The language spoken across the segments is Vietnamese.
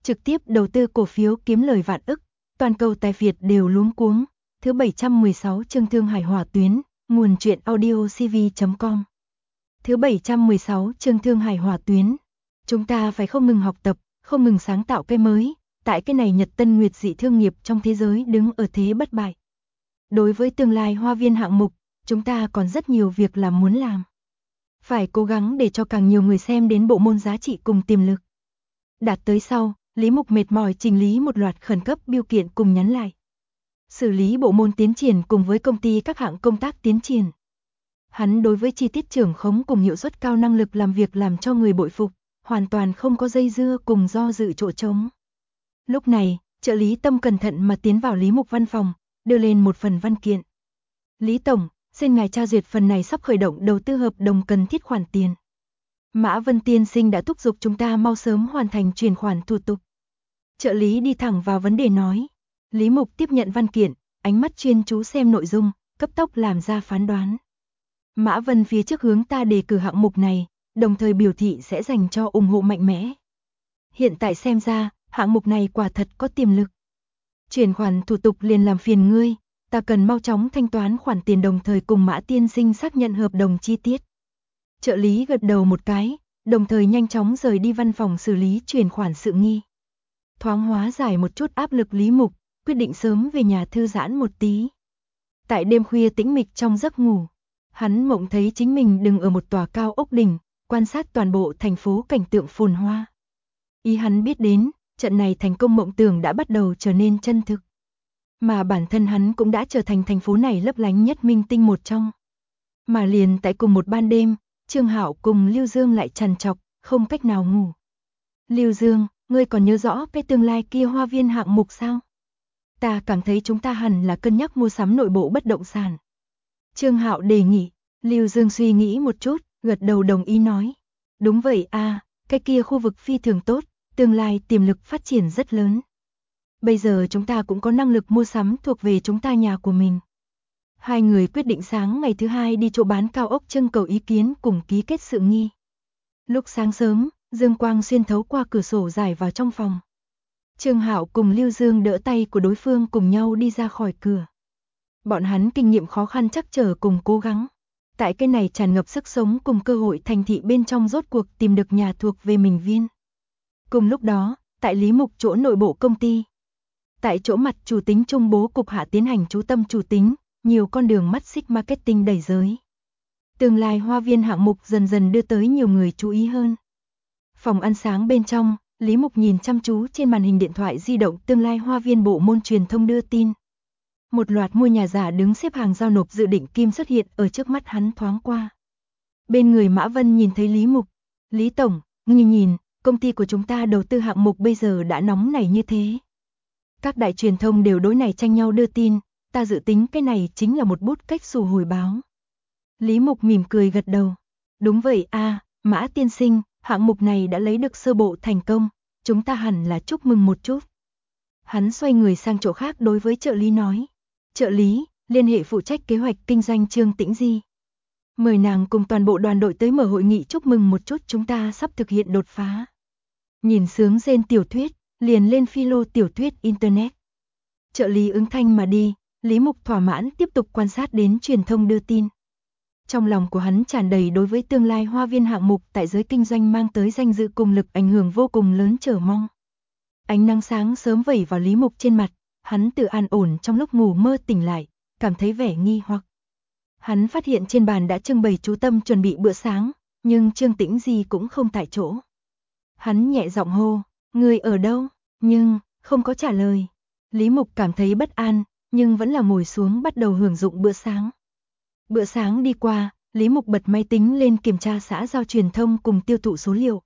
trực tiếp đầu tư cổ phiếu kiếm lời vạn ức, toàn cầu tài Việt đều luống cuống. Thứ 716 chương Thương Hải Hỏa Tuyến, nguồn truyện audio cv.com. Thứ 716 chương Thương Hải Hỏa Tuyến. Chúng ta phải không ngừng học tập, không ngừng sáng tạo cái mới, tại cái này Nhật Tân Nguyệt dị thương nghiệp trong thế giới đứng ở thế bất bại. Đối với tương lai Hoa Viên hạng mục, chúng ta còn rất nhiều việc làm muốn làm. Phải cố gắng để cho càng nhiều người xem đến bộ môn giá trị cùng tiềm lực. Đạt tới sau, Lý Mục mệt mỏi chỉnh lý một loạt khẩn cấp biêu kiện cùng nhắn lại. Xử lý bộ môn tiến triển cùng với công ty các hạng công tác tiến triển. Hắn đối với chi tiết trưởng khống cùng hiệu suất cao năng lực làm việc làm cho người bội phục, hoàn toàn không có dây dưa cùng do dự chỗ trống. Lúc này, trợ lý Tâm cẩn thận mà tiến vào Lý Mục văn phòng, đưa lên một phần văn kiện. Lý Tổng, xin ngài tra duyệt phần này sắp khởi động đầu tư hợp đồng cần thiết khoản tiền. Mã Vân tiên sinh đã thúc giục chúng ta mau sớm hoàn thành chuyển khoản thủ tục. Trợ lý đi thẳng vào vấn đề nói. Lý Mục tiếp nhận văn kiện, ánh mắt chuyên chú xem nội dung, cấp tốc làm ra phán đoán. Mã Vân phía trước hướng ta đề cử hạng mục này, đồng thời biểu thị sẽ dành cho ủng hộ mạnh mẽ. Hiện tại xem ra, hạng mục này quả thật có tiềm lực. Chuyển khoản thủ tục liền làm phiền ngươi, ta cần mau chóng thanh toán khoản tiền đồng thời cùng Mã tiên sinh xác nhận hợp đồng chi tiết. Trợ lý gật đầu một cái, đồng thời nhanh chóng rời đi văn phòng xử lý chuyển khoản sự nghi. Thoáng hóa giải một chút áp lực Lý Mục, quyết định sớm về nhà thư giãn một tí. Tại đêm khuya tĩnh mịch trong giấc ngủ, hắn mộng thấy chính mình đứng ở một tòa cao ốc đỉnh, quan sát toàn bộ thành phố cảnh tượng phồn hoa. Ý hắn biết đến, trận này thành công mộng tưởng đã bắt đầu trở nên chân thực. Mà bản thân hắn cũng đã trở thành thành phố này lấp lánh nhất minh tinh một trong. Mà liền tại cùng một ban đêm, Trương Hạo cùng Lưu Dương lại trằn trọc, không cách nào ngủ. Lưu Dương, ngươi còn nhớ rõ cái tương lai kia Hoa Viên hạng mục sao? Ta cảm thấy chúng ta hẳn là cân nhắc mua sắm nội bộ bất động sản. Trương Hạo đề nghị. Lưu Dương suy nghĩ một chút, gật đầu đồng ý nói. Đúng vậy a, cái kia khu vực phi thường tốt, tương lai tiềm lực phát triển rất lớn. Bây giờ chúng ta cũng có năng lực mua sắm thuộc về chúng ta nhà của mình. Hai người quyết định sáng ngày thứ hai đi chỗ bán cao ốc trưng cầu ý kiến cùng ký kết sự nghi. Lúc sáng sớm, dương quang xuyên thấu qua cửa sổ rải vào trong phòng. Trương Hạo cùng Lưu Dương đỡ tay của đối phương cùng nhau đi ra khỏi cửa. Bọn hắn kinh nghiệm khó khăn trắc trở cùng cố gắng. Tại cái này tràn ngập sức sống cùng cơ hội thành thị bên trong rốt cuộc tìm được nhà thuộc về mình viên. Cùng lúc đó, tại Lý Mục chỗ nội bộ công ty. Tại chỗ mặt chủ tính trung bố cục hạ tiến hành chú tâm chủ tính, nhiều con đường mắt xích marketing đẩy giới. Tương lai Hoa Viên hạng mục dần dần đưa tới nhiều người chú ý hơn. Phòng ăn sáng bên trong, Lý Mục nhìn chăm chú trên màn hình điện thoại di động tương lai Hoa Viên bộ môn truyền thông đưa tin. Một loạt mua nhà giả đứng xếp hàng giao nộp dự định kim xuất hiện ở trước mắt hắn thoáng qua. Bên người Mã Vân nhìn thấy Lý Mục. Lý Tổng, nhìn, công ty của chúng ta đầu tư hạng mục bây giờ đã nóng nảy như thế. Các đại truyền thông đều đối này tranh nhau đưa tin, ta dự tính cái này chính là một bút cách xù hồi báo. Lý Mục mỉm cười gật đầu. Đúng vậy a, Mã tiên sinh, hạng mục này đã lấy được sơ bộ thành công, chúng ta hẳn là chúc mừng một chút. Hắn xoay người sang chỗ khác đối với trợ lý nói. Trợ lý, liên hệ phụ trách kế hoạch kinh doanh Trương Tĩnh Di. Mời nàng cùng toàn bộ đoàn đội tới mở hội nghị chúc mừng một chút chúng ta sắp thực hiện đột phá. Nhìn sướng rên tiểu thuyết, liền lên philo tiểu thuyết Internet. Trợ lý ứng thanh mà đi, Lý Mục thỏa mãn tiếp tục quan sát đến truyền thông đưa tin. Trong lòng của hắn tràn đầy đối với tương lai Hoa Viên hạng mục tại giới kinh doanh mang tới danh dự cùng lực ảnh hưởng vô cùng lớn chờ mong. Ánh nắng sáng sớm vẩy vào Lý Mục trên mặt, hắn tự an ổn trong lúc ngủ mơ tỉnh lại, cảm thấy vẻ nghi hoặc. Hắn phát hiện trên bàn đã trưng bày chú tâm chuẩn bị bữa sáng, nhưng Trương Tĩnh Di cũng không tại chỗ. Hắn nhẹ giọng hô, người ở đâu? Nhưng, không có trả lời. Lý Mục cảm thấy bất an, nhưng vẫn là ngồi xuống bắt đầu hưởng dụng bữa sáng. Bữa sáng đi qua, Lý Mục bật máy tính lên kiểm tra xã giao truyền thông cùng tiêu thụ số liệu.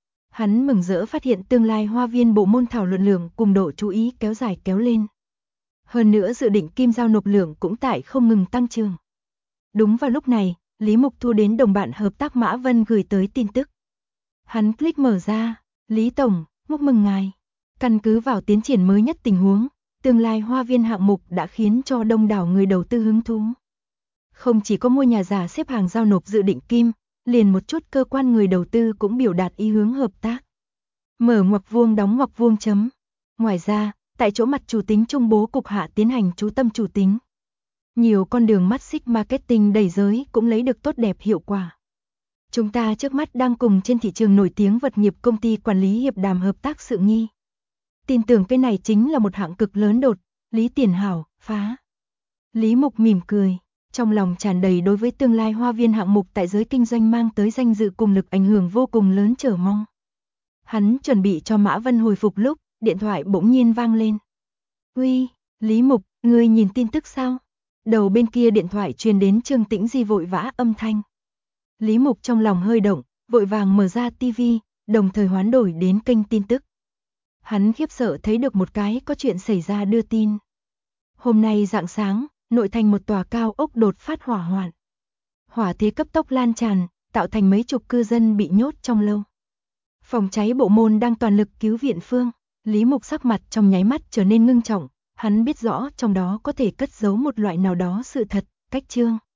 Hắn mừng rỡ phát hiện tương lai Hoa Viên bộ môn thảo luận lượng cùng độ chú ý kéo dài kéo lên. Hơn nữa dự định kim giao nộp lượng cũng tại không ngừng tăng trưởng. Đúng vào lúc này, Lý Mục thu đến đồng bạn hợp tác Mã Vân gửi tới tin tức. Hắn click mở ra, Lý Tổng, chúc mừng ngài. Căn cứ vào tiến triển mới nhất tình huống, tương lai Hoa Viên hạng mục đã khiến cho đông đảo người đầu tư hứng thú. Không chỉ có mua nhà giả xếp hàng giao nộp dự định kim, liền một chút cơ quan người đầu tư cũng biểu đạt ý hướng hợp tác. Mở ngoặc vuông đóng ngoặc vuông chấm. Ngoài ra, tại chỗ mặt chủ tính trung bố cục hạ tiến hành chú tâm chủ tính. Nhiều con đường mắt xích marketing đầy giới cũng lấy được tốt đẹp hiệu quả. Chúng ta trước mắt đang cùng trên thị trường nổi tiếng vật nghiệp công ty quản lý hiệp đàm hợp tác sự nghi. Tin tưởng cái này chính là một hạng cực lớn đột, Lý Tiền Hảo, phá. Lý Mục mỉm cười, trong lòng tràn đầy đối với tương lai hoa viên hạng mục tại giới kinh doanh mang tới danh dự cùng lực ảnh hưởng vô cùng lớn chờ mong. Hắn chuẩn bị cho Mã Vân hồi phục lúc, điện thoại bỗng nhiên vang lên. Uy, Lý Mục, ngươi nhìn tin tức sao? Đầu bên kia điện thoại truyền đến Trương Tĩnh Di vội vã âm thanh. Lý Mục trong lòng hơi động, vội vàng mở ra TV, đồng thời hoán đổi đến kênh tin tức. Hắn khiếp sợ thấy được một cái có chuyện xảy ra đưa tin. Hôm nay rạng sáng, nội thành một tòa cao ốc đột phát hỏa hoạn. Hỏa thế cấp tốc lan tràn, tạo thành mấy chục cư dân bị nhốt trong lâu. Phòng cháy bộ môn đang toàn lực cứu viện phương. Lý Mục sắc mặt trong nháy mắt trở nên ngưng trọng, hắn biết rõ trong đó có thể cất giấu một loại nào đó sự thật, cách chương.